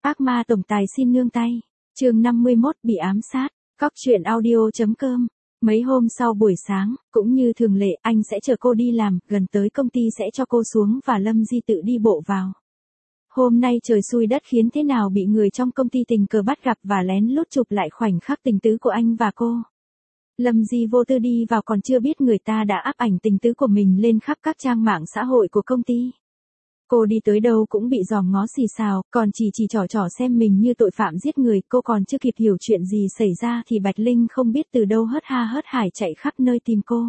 Phác Ma tổng tài xin nương tay. Chương 51 bị ám sát. Cóc truyện audio.com. Mấy hôm sau buổi sáng, cũng như thường lệ, anh sẽ chờ cô đi làm, gần tới công ty sẽ cho cô xuống và Lâm Di tự đi bộ vào. Hôm nay trời xui đất khiến thế nào bị người trong công ty tình cờ bắt gặp và lén lút chụp lại khoảnh khắc tình tứ của anh và cô. Lâm Di vô tư đi vào còn chưa biết người ta đã áp ảnh tình tứ của mình lên khắp các trang mạng xã hội của công ty. Cô đi tới đâu cũng bị dòm ngó xì xào, còn chỉ trỏ xem mình như tội phạm giết người. Cô còn chưa kịp hiểu chuyện gì xảy ra thì Bạch Linh không biết từ đâu hớt ha hớt hải chạy khắp nơi tìm cô.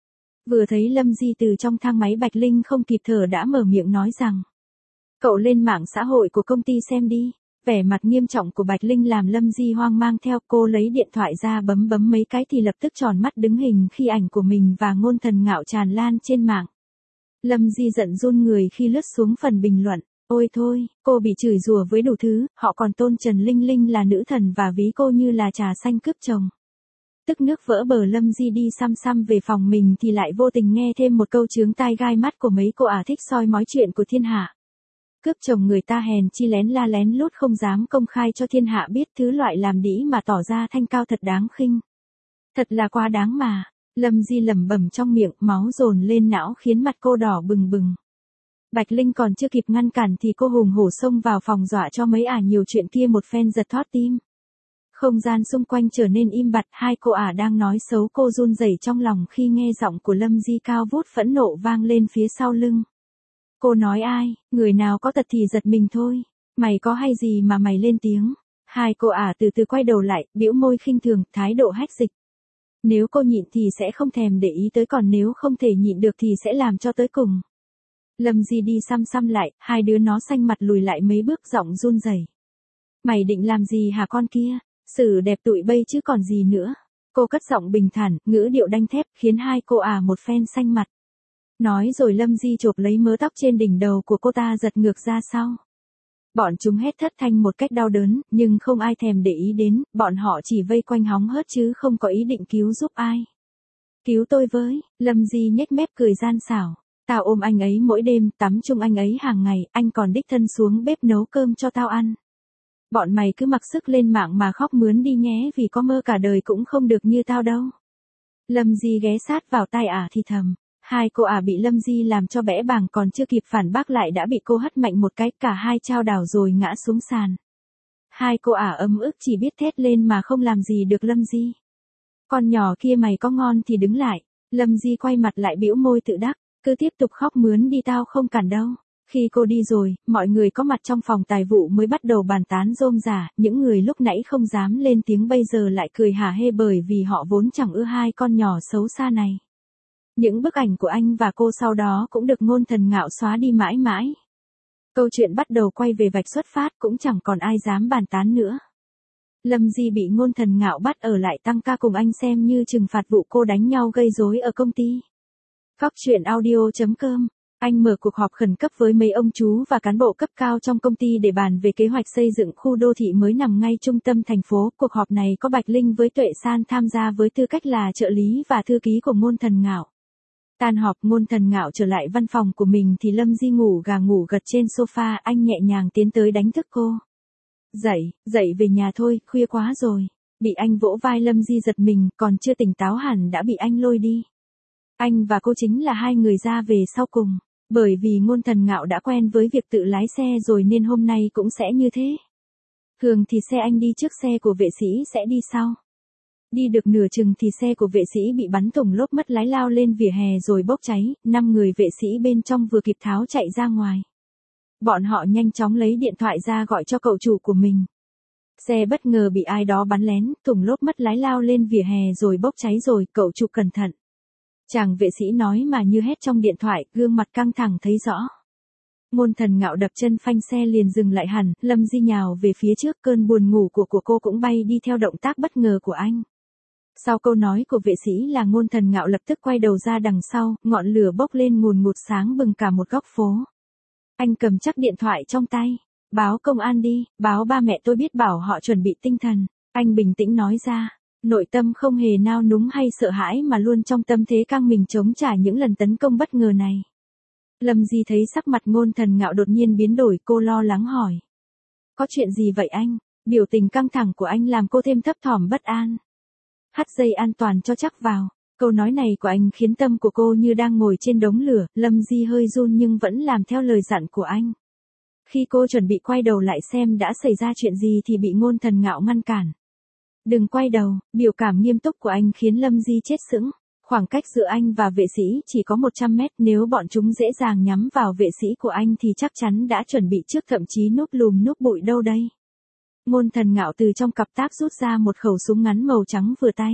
Vừa thấy Lâm Di từ trong thang máy, Bạch Linh không kịp thở đã mở miệng nói rằng: "Cậu lên mạng xã hội của công ty xem đi." Vẻ mặt nghiêm trọng của Bạch Linh làm Lâm Di hoang mang theo. Cô lấy điện thoại ra bấm mấy cái thì lập tức tròn mắt đứng hình khi ảnh của mình và Ngôn Thần Ngạo tràn lan trên mạng. Lâm Di giận run người khi lướt xuống phần bình luận. Ôi thôi, cô bị chửi rủa với đủ thứ, họ còn tôn Trần Linh Linh là nữ thần và ví cô như là trà xanh cướp chồng. Tức nước vỡ bờ, Lâm Di đi xăm về phòng mình thì lại vô tình nghe thêm một câu chướng tai gai mắt của mấy cô ả thích soi mói chuyện của thiên hạ. Cướp chồng người ta hèn chi lén la lén lút không dám công khai cho thiên hạ biết, thứ loại làm đĩ mà tỏ ra thanh cao thật đáng khinh. Thật là quá đáng mà. Lâm Di lẩm bẩm trong miệng, máu dồn lên não khiến mặt cô đỏ bừng bừng. Bạch Linh còn chưa kịp ngăn cản thì cô hùng hổ xông vào phòng dọa cho mấy ả nhiều chuyện kia một phen giật thót tim. Không gian xung quanh trở nên im bặt, hai cô ả đang nói xấu cô run rẩy trong lòng khi nghe giọng của Lâm Di cao vút phẫn nộ vang lên phía sau lưng. Cô nói ai, người nào có tật thì giật mình thôi, mày có hay gì mà mày lên tiếng. Hai cô ả từ từ quay đầu lại, bĩu môi khinh thường, thái độ hách dịch. Nếu cô nhịn thì sẽ không thèm để ý tới, còn nếu không thể nhịn được thì sẽ làm cho tới cùng. Lâm Di đi xăm lại, hai đứa nó xanh mặt lùi lại mấy bước, giọng run rẩy. Mày định làm gì hả con kia? Xử đẹp tụi bây chứ còn gì nữa. Cô cất giọng bình thản, ngữ điệu đanh thép, khiến hai cô ả một phen xanh mặt. Nói rồi Lâm Di chộp lấy mớ tóc trên đỉnh đầu của cô ta giật ngược ra sau. Bọn chúng hét thất thanh một cách đau đớn, nhưng không ai thèm để ý đến, bọn họ chỉ vây quanh hóng hớt chứ không có ý định cứu giúp ai. Cứu tôi với, Lâm Di nhếch mép cười gian xảo. Tao ôm anh ấy mỗi đêm, tắm chung anh ấy hàng ngày, anh còn đích thân xuống bếp nấu cơm cho tao ăn. Bọn mày cứ mặc sức lên mạng mà khóc mướn đi nhé, vì có mơ cả đời cũng không được như tao đâu. Lâm Di ghé sát vào tai ả thì thầm. Hai cô ả bị Lâm Di làm cho bẽ bàng, còn chưa kịp phản bác lại đã bị cô hất mạnh một cái, cả hai chao đảo rồi ngã xuống sàn. Hai cô ả ấm ức chỉ biết thét lên mà không làm gì được Lâm Di. Con nhỏ kia, mày có ngon thì đứng lại. Lâm Di quay mặt lại bĩu môi tự đắc, cứ tiếp tục khóc mướn đi, tao không cản đâu. Khi cô đi rồi, mọi người có mặt trong phòng tài vụ mới bắt đầu bàn tán rôm rả, những người lúc nãy không dám lên tiếng bây giờ lại cười hả hê bởi vì họ vốn chẳng ưa hai con nhỏ xấu xa này. Những bức ảnh của anh và cô sau đó cũng được Ngôn Thần Ngạo xóa đi mãi mãi. Câu chuyện bắt đầu quay về vạch xuất phát, cũng chẳng còn ai dám bàn tán nữa. Lâm Di bị Ngôn Thần Ngạo bắt ở lại tăng ca cùng anh xem như trừng phạt vụ cô đánh nhau gây rối ở công ty. Cóc truyện audio.com. Anh mở cuộc họp khẩn cấp với mấy ông chú và cán bộ cấp cao trong công ty để bàn về kế hoạch xây dựng khu đô thị mới nằm ngay trung tâm thành phố. Cuộc họp này có Bạch Linh với Tuệ San tham gia với tư cách là trợ lý và thư ký của Ngôn Thần Ngạo. Tan họp, Ngôn Thần Ngạo trở lại văn phòng của mình thì Lâm Di ngủ gà ngủ gật trên sofa, anh nhẹ nhàng tiến tới đánh thức cô. Dậy về nhà thôi, khuya quá rồi. Bị anh vỗ vai, Lâm Di giật mình, còn chưa tỉnh táo hẳn đã bị anh lôi đi. Anh và cô chính là hai người ra về sau cùng, bởi vì Ngôn Thần Ngạo đã quen với việc tự lái xe rồi nên hôm nay cũng sẽ như thế. Thường thì xe anh đi trước, xe của vệ sĩ sẽ đi sau. Đi được nửa chừng thì xe của vệ sĩ bị bắn thủng lốp, mất lái lao lên vỉa hè rồi bốc cháy, 5 người vệ sĩ bên trong vừa kịp tháo chạy ra ngoài. Bọn họ nhanh chóng lấy điện thoại ra gọi cho cậu chủ của mình. Xe bất ngờ bị ai đó bắn lén, thủng lốp, mất lái lao lên vỉa hè rồi bốc cháy rồi, cậu chủ cẩn thận. Chàng vệ sĩ nói mà như hét trong điện thoại, gương mặt căng thẳng thấy rõ. Ngôn Thần Ngạo đập chân phanh xe liền dừng lại hẳn, Lâm Di nhào về phía trước, cơn buồn ngủ của cô cũng bay đi theo động tác bất ngờ của anh. Sau câu nói của vệ sĩ là Ngôn Thần Ngạo lập tức quay đầu ra đằng sau, ngọn lửa bốc lên ngùn ngụt sáng bừng cả một góc phố. Anh cầm chắc điện thoại trong tay. Báo công an đi, báo ba mẹ tôi biết, bảo họ chuẩn bị tinh thần. Anh bình tĩnh nói ra. Nội tâm không hề nao núng hay sợ hãi mà luôn trong tâm thế căng mình chống trả những lần tấn công bất ngờ này. Lâm Di thấy sắc mặt Ngôn Thần Ngạo đột nhiên biến đổi, cô lo lắng hỏi. Có chuyện gì vậy anh? Biểu tình căng thẳng của anh làm cô thêm thấp thỏm bất an. Thắt dây an toàn cho chắc vào. Câu nói này của anh khiến tâm của cô như đang ngồi trên đống lửa, Lâm Di hơi run nhưng vẫn làm theo lời dặn của anh. Khi cô chuẩn bị quay đầu lại xem đã xảy ra chuyện gì thì bị Ngôn Thần Ngạo ngăn cản. Đừng quay đầu, biểu cảm nghiêm túc của anh khiến Lâm Di chết sững. Khoảng cách giữa anh và vệ sĩ chỉ có 100 mét, nếu bọn chúng dễ dàng nhắm vào vệ sĩ của anh thì chắc chắn đã chuẩn bị trước, thậm chí núp lùm núp bụi đâu đây. Ngôn Thần Ngạo từ trong cặp tác rút ra một khẩu súng ngắn màu trắng vừa tay.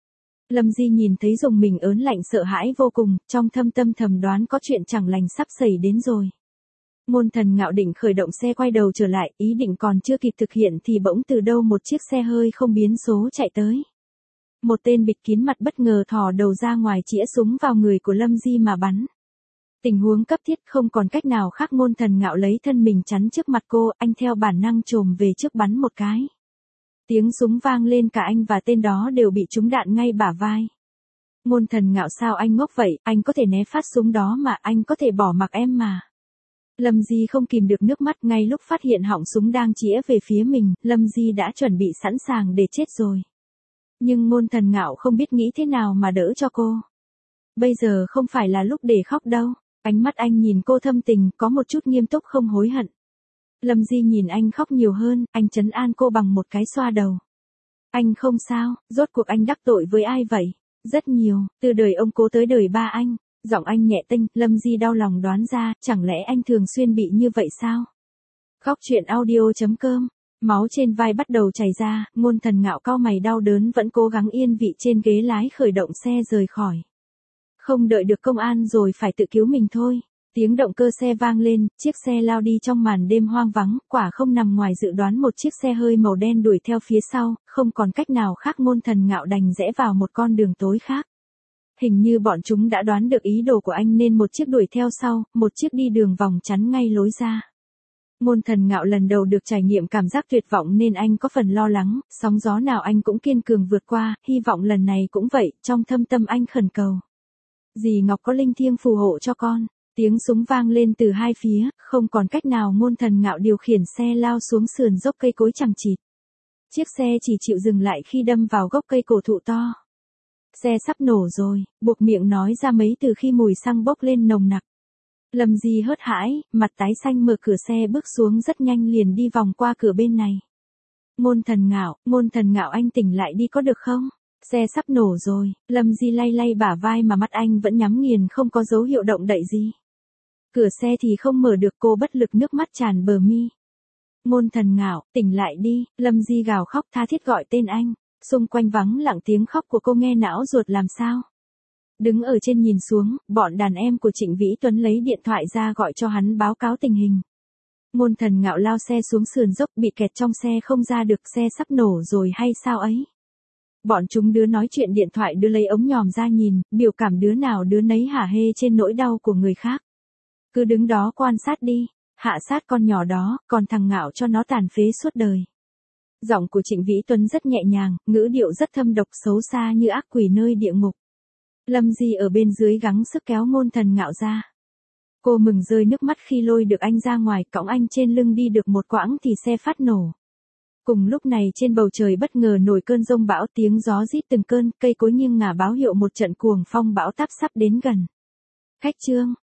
Lâm Di nhìn thấy dùng mình ớn lạnh sợ hãi vô cùng, trong thâm tâm thầm đoán có chuyện chẳng lành sắp xảy đến rồi. Ngôn Thần Ngạo định khởi động xe quay đầu trở lại, ý định còn chưa kịp thực hiện thì bỗng từ đâu một chiếc xe hơi không biến số chạy tới. Một tên bịt kín mặt bất ngờ thò đầu ra ngoài chĩa súng vào người của Lâm Di mà bắn. Tình huống cấp thiết, không còn cách nào khác, Ngôn Thần Ngạo lấy thân mình chắn trước mặt cô, anh theo bản năng chồm về trước bắn một cái. Tiếng súng vang lên, cả anh và tên đó đều bị trúng đạn ngay bả vai. Ngôn Thần Ngạo, sao anh ngốc vậy, anh có thể né phát súng đó mà, anh có thể bỏ mặc em mà. Lâm Di không kìm được nước mắt, ngay lúc phát hiện họng súng đang chĩa về phía mình, Lâm Di đã chuẩn bị sẵn sàng để chết rồi. Nhưng Ngôn Thần Ngạo không biết nghĩ thế nào mà đỡ cho cô. Bây giờ không phải là lúc để khóc đâu. Ánh mắt anh nhìn cô thâm tình, có một chút nghiêm túc không hối hận. Lâm Di nhìn anh khóc nhiều hơn, anh trấn an cô bằng một cái xoa đầu. Anh không sao, rốt cuộc anh đắc tội với ai vậy? Rất nhiều, từ đời ông cố tới đời ba anh. Giọng anh nhẹ tênh, Lâm Di đau lòng đoán ra, chẳng lẽ anh thường xuyên bị như vậy sao? Khóc chuyện audio.com. Máu trên vai bắt đầu chảy ra, Ngôn Thần Ngạo cau mày đau đớn vẫn cố gắng yên vị trên ghế lái khởi động xe rời khỏi. Không đợi được công an rồi phải tự cứu mình thôi. Tiếng động cơ xe vang lên, chiếc xe lao đi trong màn đêm hoang vắng, quả không nằm ngoài dự đoán, một chiếc xe hơi màu đen đuổi theo phía sau, không còn cách nào khác, Ngôn Thần Ngạo đành rẽ vào một con đường tối khác. Hình như bọn chúng đã đoán được ý đồ của anh nên một chiếc đuổi theo sau, một chiếc đi đường vòng chắn ngay lối ra. Ngôn Thần Ngạo lần đầu được trải nghiệm cảm giác tuyệt vọng nên anh có phần lo lắng, sóng gió nào anh cũng kiên cường vượt qua, hy vọng lần này cũng vậy, trong thâm tâm anh khẩn cầu. Dì Ngọc có linh thiêng phù hộ cho con. Tiếng súng vang lên từ hai phía, không còn cách nào, Ngôn Thần Ngạo điều khiển xe lao xuống sườn dốc cây cối chằng chịt. Chiếc xe chỉ chịu dừng lại khi đâm vào gốc cây cổ thụ to. Xe sắp nổ rồi, buộc miệng nói ra mấy từ khi mùi xăng bốc lên nồng nặc. Lâm Di hớt hãi, mặt tái xanh mở cửa xe bước xuống, rất nhanh liền đi vòng qua cửa bên này. Ngôn Thần Ngạo anh tỉnh lại đi có được không? Xe sắp nổ rồi, Lâm Di lay lay bả vai mà mắt anh vẫn nhắm nghiền, không có dấu hiệu động đậy gì. Cửa xe thì không mở được, cô bất lực, nước mắt tràn bờ mi. Ngôn Thần Ngạo, tỉnh lại đi, Lâm Di gào khóc tha thiết gọi tên anh. Xung quanh vắng lặng, tiếng khóc của cô nghe não ruột làm sao. Đứng ở trên nhìn xuống, bọn đàn em của Trịnh Vĩ Tuấn lấy điện thoại ra gọi cho hắn báo cáo tình hình. Ngôn Thần Ngạo lao xe xuống sườn dốc, bị kẹt trong xe không ra được, xe sắp nổ rồi hay sao ấy. Bọn chúng đứa nói chuyện điện thoại, đứa lấy ống nhòm ra nhìn, biểu cảm đứa nào đứa nấy hả hê trên nỗi đau của người khác. Cứ đứng đó quan sát đi, hạ sát con nhỏ đó, còn thằng Ngạo cho nó tàn phế suốt đời. Giọng của Trịnh Vĩ Tuấn rất nhẹ nhàng, ngữ điệu rất thâm độc, xấu xa như ác quỷ nơi địa ngục. Lâm Di ở bên dưới gắng sức kéo Ngôn Thần Ngạo ra. Cô mừng rơi nước mắt khi lôi được anh ra ngoài, cõng anh trên lưng đi được một quãng thì xe phát nổ. Cùng lúc này trên bầu trời bất ngờ nổi cơn giông bão, tiếng gió rít từng cơn, cây cối nghiêng ngả báo hiệu một trận cuồng phong bão táp sắp đến gần. Khách trương,